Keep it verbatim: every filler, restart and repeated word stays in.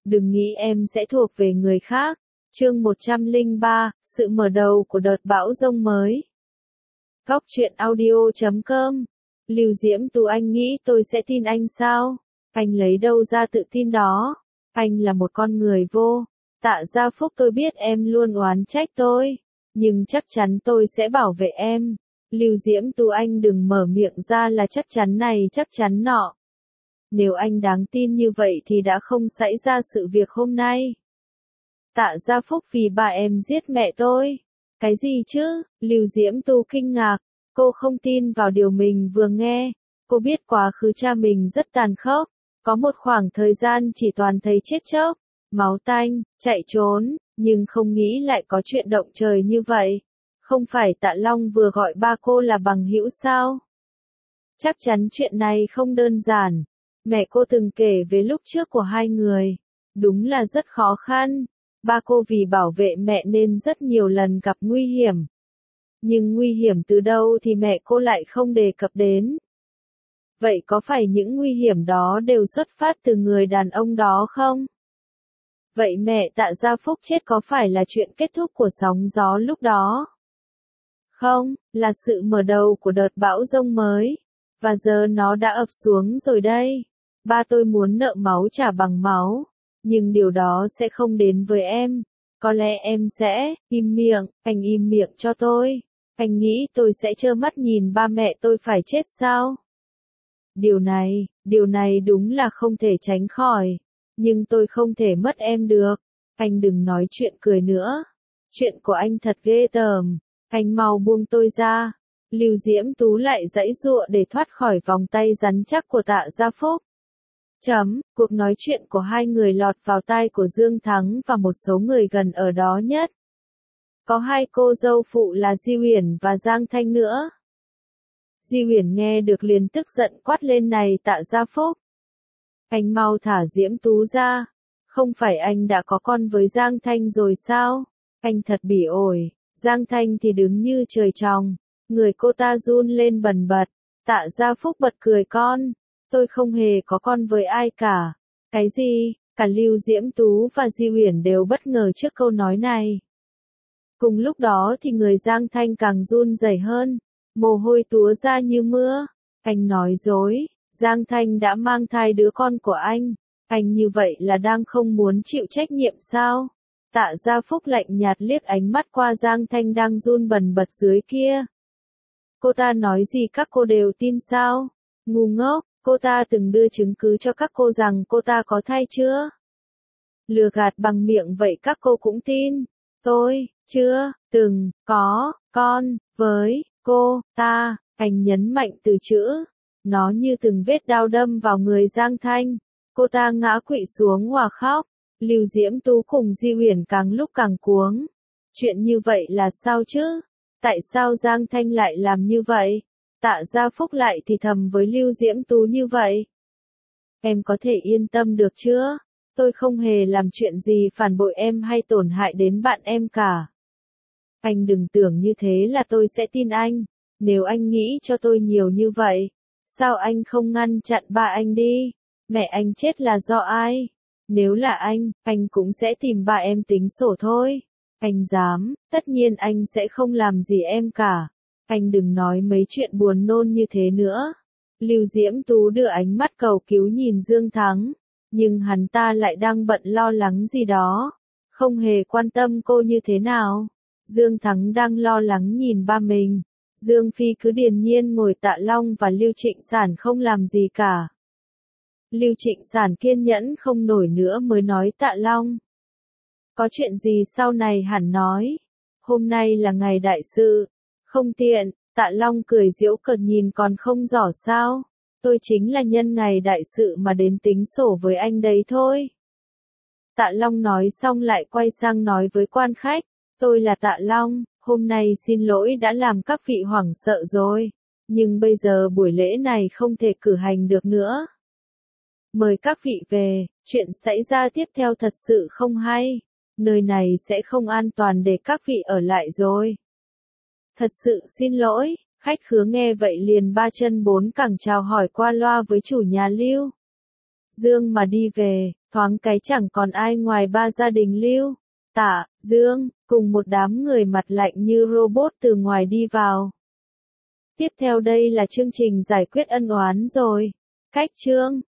Đừng nghĩ em sẽ thuộc về người khác. Chương một trăm lẻ ba, sự mở đầu của đợt bão giông mới. Góc truyện audio chấm com. Lưu Diễm Tú, anh nghĩ tôi sẽ tin anh sao? Anh lấy đâu ra tự tin đó? Anh là một con người vô. Tạ Gia Phúc, tôi biết em luôn oán trách tôi, nhưng chắc chắn tôi sẽ bảo vệ em. Lưu Diễm Tú, anh đừng mở miệng ra là chắc chắn này chắc chắn nọ. Nếu anh đáng tin như vậy thì đã không xảy ra sự việc hôm nay. Tạ Gia Phúc, vì bà em giết mẹ tôi. Cái gì chứ? Lưu Diễm Tú kinh ngạc. Cô không tin vào điều mình vừa nghe. Cô biết quá khứ cha mình rất tàn khốc. Có một khoảng thời gian chỉ toàn thấy chết chóc, máu tanh, chạy trốn, nhưng không nghĩ lại có chuyện động trời như vậy. Không phải Tạ Long vừa gọi ba cô là bằng hữu sao? Chắc chắn chuyện này không đơn giản. Mẹ cô từng kể về lúc trước của hai người. Đúng là rất khó khăn. Ba cô vì bảo vệ mẹ nên rất nhiều lần gặp nguy hiểm. Nhưng nguy hiểm từ đâu thì mẹ cô lại không đề cập đến. Vậy có phải những nguy hiểm đó đều xuất phát từ người đàn ông đó không? Vậy mẹ Tạ Gia Phúc chết có phải là chuyện kết thúc của sóng gió lúc đó? Không, là sự mở đầu của đợt bão giông mới. Và giờ nó đã ập xuống rồi đây. Ba tôi muốn nợ máu trả bằng máu. Nhưng điều đó sẽ không đến với em. Có lẽ em sẽ, im miệng, anh im miệng cho tôi. Anh nghĩ tôi sẽ trơ mắt nhìn ba mẹ tôi phải chết sao? Điều này, điều này đúng là không thể tránh khỏi. Nhưng tôi không thể mất em được. Anh đừng nói chuyện cười nữa. Chuyện của anh thật ghê tởm. Anh mau buông tôi ra. Lưu Diễm Tú lại giãy giụa để thoát khỏi vòng tay rắn chắc của Tạ Gia Phúc. Chấm, cuộc nói chuyện của hai người lọt vào tai của Dương Thắng và một số người gần ở đó nhất. Có hai cô dâu phụ là Di Uyển và Giang Thanh nữa. Di Uyển nghe được liền tức giận quát lên, này Tạ Gia Phúc. Anh mau thả Diễm Tú ra. Không phải anh đã có con với Giang Thanh rồi sao? Anh thật bỉ ổi. Giang Thanh thì đứng như trời trồng. Người cô ta run lên bần bật. Tạ Gia Phúc bật cười, con. Tôi không hề có con với ai cả. Cái gì? Cả Lưu Diễm Tú và Di Uyển đều bất ngờ trước câu nói này. Cùng lúc đó thì người Giang Thanh càng run rẩy hơn. Mồ hôi túa ra như mưa. Anh nói dối. Giang Thanh đã mang thai đứa con của anh. Anh như vậy là đang không muốn chịu trách nhiệm sao? Tạ Gia Phúc lạnh nhạt liếc ánh mắt qua Giang Thanh đang run bần bật dưới kia. Cô ta nói gì các cô đều tin sao? Ngu ngốc, cô ta từng đưa chứng cứ cho các cô rằng cô ta có thai chưa? Lừa gạt bằng miệng vậy các cô cũng tin. Tôi, chưa, từng, có, con, với, cô, ta, anh nhấn mạnh từ chữ. Nó như từng vết đao đâm vào người Giang Thanh. Cô ta ngã quỵ xuống hòa khóc. Lưu Diễm Tú cùng Di Uyển càng lúc càng cuống. Chuyện như vậy là sao chứ? Tại sao Giang Thanh lại làm như vậy? Tạ Gia Phúc lại thì thầm với Lưu Diễm Tú như vậy. Em có thể yên tâm được chưa? Tôi không hề làm chuyện gì phản bội em hay tổn hại đến bạn em cả. Anh đừng tưởng như thế là tôi sẽ tin anh. Nếu anh nghĩ cho tôi nhiều như vậy, sao anh không ngăn chặn ba anh đi? Mẹ anh chết là do ai? Nếu là anh, anh cũng sẽ tìm ba em tính sổ thôi. Anh dám, tất nhiên anh sẽ không làm gì em cả. Anh đừng nói mấy chuyện buồn nôn như thế nữa. Lưu Diễm Tú đưa ánh mắt cầu cứu nhìn Dương Thắng. Nhưng hắn ta lại đang bận lo lắng gì đó. Không hề quan tâm cô như thế nào. Dương Thắng đang lo lắng nhìn ba mình. Dương Phi cứ điềm nhiên ngồi, Tạ Long và Lưu Trịnh Sản không làm gì cả. Lưu Trịnh Sản kiên nhẫn không nổi nữa mới nói, Tạ Long. Có chuyện gì sau này hẳn nói. Hôm nay là ngày đại sự. Không tiện. Tạ Long cười giễu cợt nhìn, còn không rõ sao. Tôi chính là nhân ngày đại sự mà đến tính sổ với anh đấy thôi. Tạ Long nói xong lại quay sang nói với quan khách. Tôi là Tạ Long, hôm nay xin lỗi đã làm các vị hoảng sợ rồi. Nhưng bây giờ buổi lễ này không thể cử hành được nữa. Mời các vị về, chuyện xảy ra tiếp theo thật sự không hay. Nơi này sẽ không an toàn để các vị ở lại rồi. Thật sự xin lỗi. Khách khứa nghe vậy liền ba chân bốn cẳng chào hỏi qua loa với chủ nhà Lưu Dương mà đi về. Thoáng cái chẳng còn ai ngoài ba gia đình Lưu, Tạ, Dương, cùng một đám người mặt lạnh như robot từ ngoài đi vào. Tiếp theo đây là chương trình giải quyết ân oán rồi. Cách chương